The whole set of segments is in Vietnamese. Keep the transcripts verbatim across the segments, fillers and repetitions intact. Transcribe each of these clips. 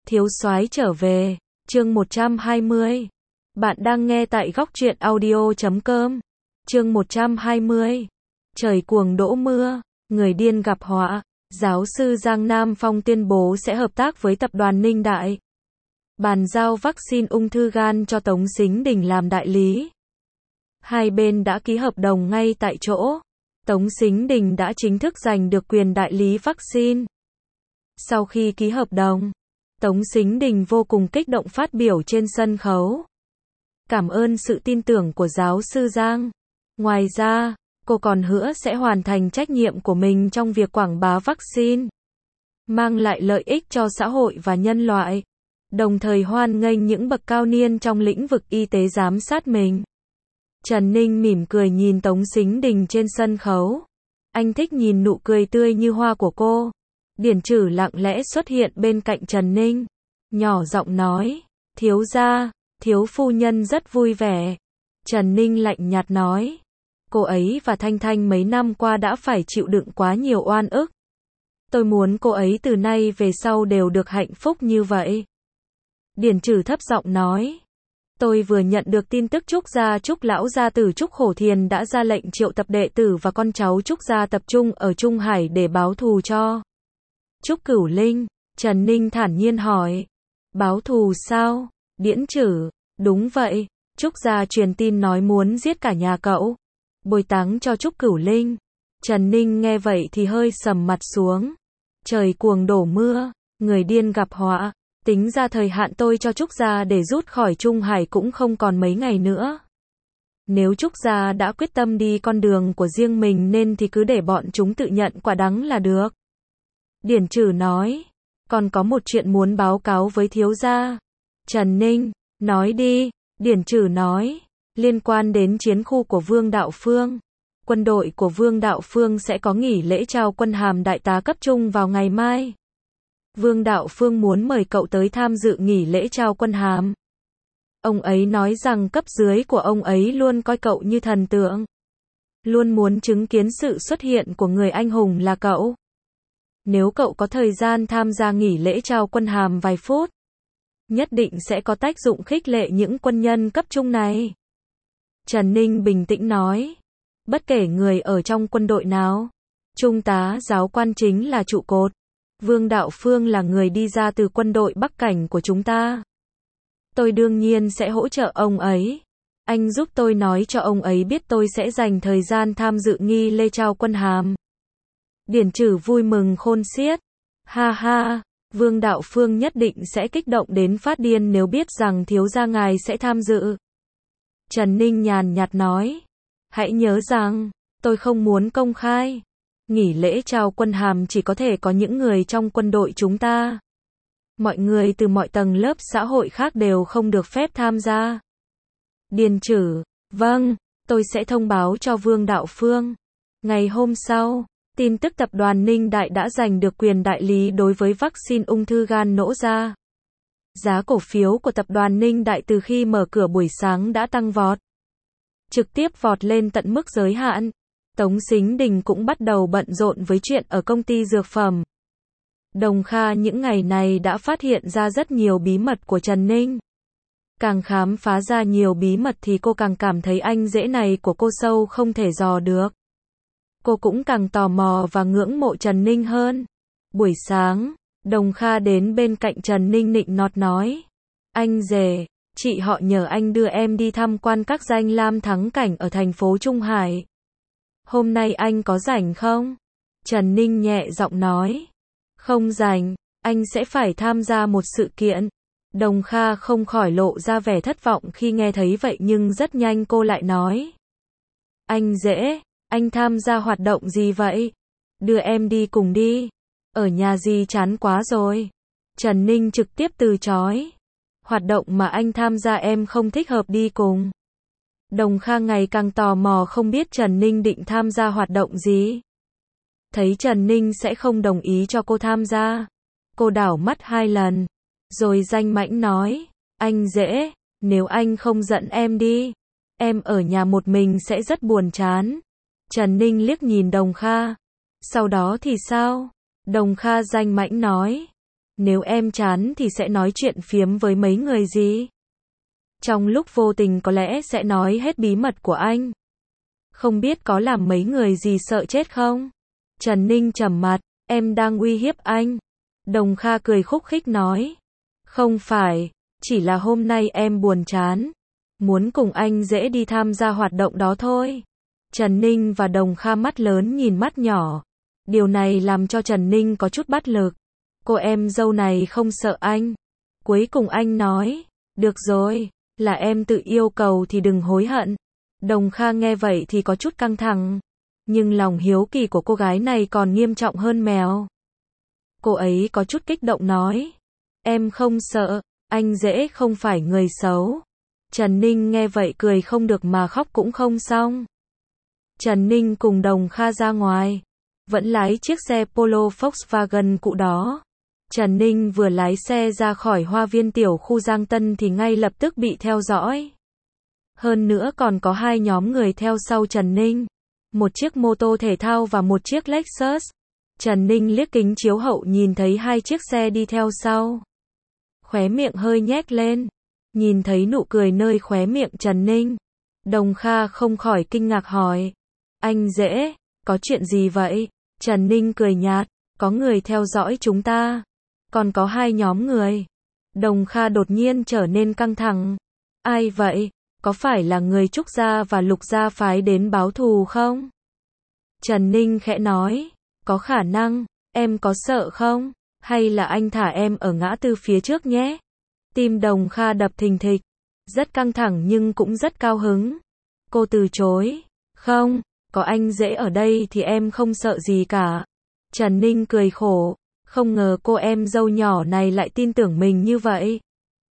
Thiếu soái trở về, chương một trăm hai mươi. Bạn đang nghe tại góc truyện audio chấm com. Chương một trăm hai mươi. Trời cuồng đổ mưa, người điên gặp họa. Giáo sư Giang Nam Phong tuyên bố sẽ hợp tác với tập đoàn Ninh Đại. Bàn giao vaccine ung thư gan cho Tống Sính Đình làm đại lý. Hai bên đã ký hợp đồng ngay tại chỗ. Tống Sính Đình đã chính thức giành được quyền đại lý vaccine. Sau khi ký hợp đồng, Tống Sính Đình vô cùng kích động phát biểu trên sân khấu. Cảm ơn sự tin tưởng của giáo sư Giang. Ngoài ra, cô còn hứa sẽ hoàn thành trách nhiệm của mình trong việc quảng bá vaccine, mang lại lợi ích cho xã hội và nhân loại, đồng thời hoan nghênh những bậc cao niên trong lĩnh vực y tế giám sát mình. Trần Ninh mỉm cười nhìn Tống Sính Đình trên sân khấu. Anh thích nhìn nụ cười tươi như hoa của cô. Điển Trử lặng lẽ xuất hiện bên cạnh Trần Ninh, nhỏ giọng nói, thiếu gia, thiếu phu nhân rất vui vẻ. Trần Ninh lạnh nhạt nói, cô ấy và Thanh Thanh mấy năm qua đã phải chịu đựng quá nhiều oan ức. Tôi muốn cô ấy từ nay về sau đều được hạnh phúc như vậy. Điển Trử thấp giọng nói, tôi vừa nhận được tin tức Trúc gia Trúc lão gia tử Trúc Hổ Thiền đã ra lệnh triệu tập đệ tử và con cháu Trúc gia tập trung ở Trung Hải để báo thù cho Trúc Cửu Linh. Trần Ninh thản nhiên hỏi, báo thù sao? Điển Trử, đúng vậy, Trúc gia truyền tin nói muốn giết cả nhà cậu, bồi táng cho Trúc Cửu Linh. Trần Ninh nghe vậy thì hơi sầm mặt xuống. Trời cuồng đổ mưa, người điên gặp họa. Tính ra thời hạn tôi cho Trúc gia để rút khỏi Trung Hải cũng không còn mấy ngày nữa. Nếu Trúc gia đã quyết tâm đi con đường của riêng mình nên thì cứ để bọn chúng tự nhận quả đắng là được. Điển Trử nói, còn có một chuyện muốn báo cáo với thiếu gia. Trần Ninh, nói đi. Điển Trử nói, liên quan đến chiến khu của Vương Đạo Phương. Quân đội của Vương Đạo Phương sẽ có nghỉ lễ trao quân hàm đại tá cấp trung vào ngày mai. Vương Đạo Phương muốn mời cậu tới tham dự nghỉ lễ trao quân hàm. Ông ấy nói rằng cấp dưới của ông ấy luôn coi cậu như thần tượng, luôn muốn chứng kiến sự xuất hiện của người anh hùng là cậu. Nếu cậu có thời gian tham gia nghỉ lễ trao quân hàm vài phút, nhất định sẽ có tác dụng khích lệ những quân nhân cấp trung này. Trần Ninh bình tĩnh nói, bất kể người ở trong quân đội nào, trung tá giáo quan chính là trụ cột. Vương Đạo Phương là người đi ra từ quân đội Bắc Cảnh của chúng ta. Tôi đương nhiên sẽ hỗ trợ ông ấy. Anh giúp tôi nói cho ông ấy biết tôi sẽ dành thời gian tham dự nghi lễ trao quân hàm. Điển Trử vui mừng khôn xiết. Ha ha, Vương Đạo Phương nhất định sẽ kích động đến phát điên nếu biết rằng thiếu gia ngài sẽ tham dự. Trần Ninh nhàn nhạt nói, hãy nhớ rằng, tôi không muốn công khai. Nghỉ lễ trao quân hàm chỉ có thể có những người trong quân đội chúng ta. Mọi người từ mọi tầng lớp xã hội khác đều không được phép tham gia. Điển Trử, vâng, tôi sẽ thông báo cho Vương Đạo Phương. Ngày hôm sau, tin tức tập đoàn Ninh Đại đã giành được quyền đại lý đối với vaccine ung thư gan nổ ra. Giá cổ phiếu của tập đoàn Ninh Đại từ khi mở cửa buổi sáng đã tăng vọt, trực tiếp vọt lên tận mức giới hạn. Tống Sính Đình cũng bắt đầu bận rộn với chuyện ở công ty dược phẩm. Đồng Kha những ngày này đã phát hiện ra rất nhiều bí mật của Trần Ninh. Càng khám phá ra nhiều bí mật thì cô càng cảm thấy anh rể này của cô sâu không thể dò được. Cô cũng càng tò mò và ngưỡng mộ Trần Ninh hơn. Buổi sáng, Đồng Kha đến bên cạnh Trần Ninh nịnh nọt nói, anh rể, chị họ nhờ anh đưa em đi tham quan các danh lam thắng cảnh ở thành phố Trung Hải. Hôm nay anh có rảnh không? Trần Ninh nhẹ giọng nói, không rảnh, anh sẽ phải tham gia một sự kiện. Đồng Kha không khỏi lộ ra vẻ thất vọng khi nghe thấy vậy nhưng rất nhanh cô lại nói, anh rể, anh tham gia hoạt động gì vậy? Đưa em đi cùng đi. Ở nhà gì chán quá rồi. Trần Ninh trực tiếp từ chối. Hoạt động mà anh tham gia em không thích hợp đi cùng. Đồng Kha ngày càng tò mò không biết Trần Ninh định tham gia hoạt động gì. Thấy Trần Ninh sẽ không đồng ý cho cô tham gia, cô đảo mắt hai lần, rồi danh mãnh nói, anh rể, nếu anh không dẫn em đi, em ở nhà một mình sẽ rất buồn chán. Trần Ninh liếc nhìn Đồng Kha. Sau đó thì sao? Đồng Kha danh mãnh nói, Nếu em chán thì sẽ nói chuyện phiếm với mấy người gì? Trong lúc vô tình có lẽ sẽ nói hết bí mật của anh. Không biết có làm mấy người gì sợ chết không? Trần Ninh trầm mặt, em đang uy hiếp anh. Đồng Kha cười khúc khích nói. Không phải, chỉ là hôm nay em buồn chán. Muốn cùng anh dễ đi tham gia hoạt động đó thôi. Trần Ninh và Đồng Kha mắt lớn nhìn mắt nhỏ. Điều này làm cho Trần Ninh có chút bất lực. Cô em dâu này không sợ anh. Cuối cùng anh nói. Được rồi, là em tự yêu cầu thì đừng hối hận. Đồng Kha nghe vậy thì có chút căng thẳng. Nhưng lòng hiếu kỳ của cô gái này còn nghiêm trọng hơn mèo. Cô ấy có chút kích động nói. Em không sợ, anh dễ không phải người xấu. Trần Ninh nghe vậy cười không được mà khóc cũng không xong. Trần Ninh cùng Đồng Kha ra ngoài. Vẫn lái chiếc xe Polo Volkswagen cũ đó. Trần Ninh vừa lái xe ra khỏi hoa viên tiểu khu Giang Tân thì ngay lập tức bị theo dõi. Hơn nữa còn có hai nhóm người theo sau Trần Ninh. Một chiếc mô tô thể thao và một chiếc Lexus. Trần Ninh liếc kính chiếu hậu nhìn thấy hai chiếc xe đi theo sau. Khóe miệng hơi nhếch lên. Nhìn thấy nụ cười nơi khóe miệng Trần Ninh. Đồng Kha không khỏi kinh ngạc hỏi. Anh dễ, có chuyện gì vậy? Trần Ninh cười nhạt. Có người theo dõi chúng ta. Còn có hai nhóm người. Đồng Kha đột nhiên trở nên căng thẳng. Ai vậy? Có phải là người Trúc Gia và Lục Gia phái đến báo thù không? Trần Ninh khẽ nói. Có khả năng, em có sợ không? Hay là anh thả em ở ngã tư phía trước nhé? Tim Đồng Kha đập thình thịch. Rất căng thẳng nhưng cũng rất cao hứng. Cô từ chối. Không, có anh dễ ở đây thì em không sợ gì cả. Trần Ninh cười khổ. Không ngờ cô em dâu nhỏ này lại tin tưởng mình như vậy.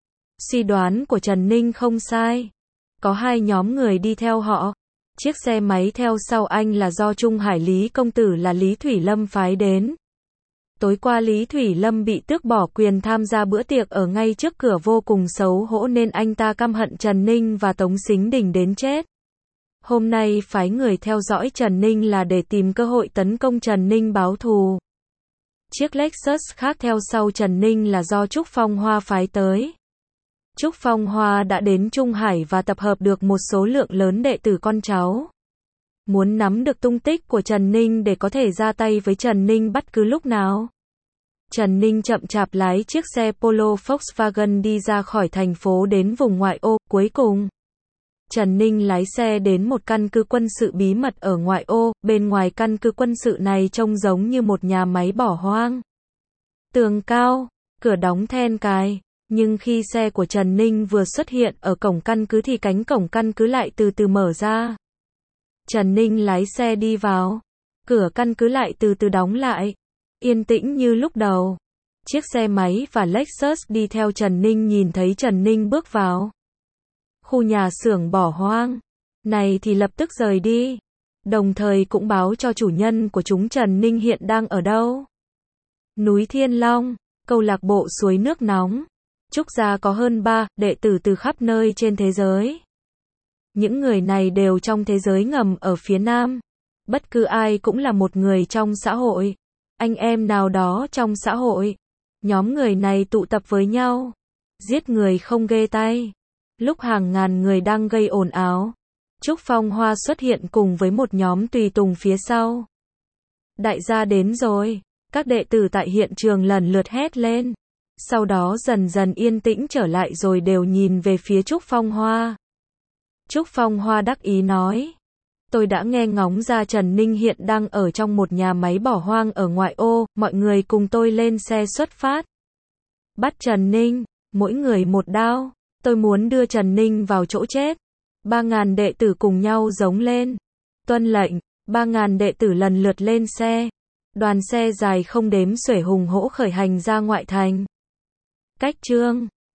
Suy đoán của Trần Ninh không sai. Có hai nhóm người đi theo họ. Chiếc xe máy theo sau anh là do Trung Hải Lý công tử là Lý Thủy Lâm phái đến. Tối qua Lý Thủy Lâm bị tước bỏ quyền tham gia bữa tiệc ở ngay trước cửa vô cùng xấu hổ nên anh ta căm hận Trần Ninh và Tống Sính Đình đến chết. Hôm nay phái người theo dõi Trần Ninh là để tìm cơ hội tấn công Trần Ninh báo thù. Chiếc Lexus khác theo sau Trần Ninh là do Trúc Phong Hoa phái tới. Trúc Phong Hoa đã đến Trung Hải và tập hợp được một số lượng lớn đệ tử con cháu. Muốn nắm được tung tích của Trần Ninh để có thể ra tay với Trần Ninh bất cứ lúc nào. Trần Ninh chậm chạp lái chiếc xe Polo Volkswagen đi ra khỏi thành phố đến vùng ngoại ô. Cuối cùng, Trần Ninh lái xe đến một căn cứ quân sự bí mật ở ngoại ô. Bên ngoài căn cứ quân sự này trông giống như một nhà máy bỏ hoang. Tường cao, cửa đóng then cài. Nhưng khi xe của Trần Ninh vừa xuất hiện ở cổng căn cứ thì cánh cổng căn cứ lại từ từ mở ra. Trần Ninh lái xe đi vào. Cửa căn cứ lại từ từ đóng lại. Yên tĩnh như lúc đầu. Chiếc xe máy và Lexus đi theo Trần Ninh nhìn thấy Trần Ninh bước vào khu nhà xưởng bỏ hoang này thì lập tức rời đi. Đồng thời cũng báo cho chủ nhân của chúng Trần Ninh hiện đang ở đâu. Núi Thiên Long, câu lạc bộ suối nước nóng. Trúc Gia có hơn ba đệ tử từ khắp nơi trên thế giới. Những người này đều trong thế giới ngầm ở phía Nam. Bất cứ ai cũng là một người trong xã hội. Anh em nào đó trong xã hội. Nhóm người này tụ tập với nhau. Giết người không ghê tay. Lúc hàng ngàn người đang gây ồn ào, Trúc Phong Hoa xuất hiện cùng với một nhóm tùy tùng phía sau. Đại gia đến rồi. Các đệ tử tại hiện trường lần lượt hét lên. Sau đó dần dần yên tĩnh trở lại rồi đều nhìn về phía Trúc Phong Hoa. Trúc Phong Hoa đắc ý nói. Tôi đã nghe ngóng ra Trần Ninh hiện đang ở trong một nhà máy bỏ hoang ở ngoại ô, mọi người cùng tôi lên xe xuất phát. Bắt Trần Ninh, mỗi người một đao, tôi muốn đưa Trần Ninh vào chỗ chết. Ba ngàn đệ tử cùng nhau giống lên. Tuân lệnh, ba ngàn đệ tử lần lượt lên xe. Đoàn xe dài không đếm xuể hùng hổ khởi hành ra ngoại thành. Cách chương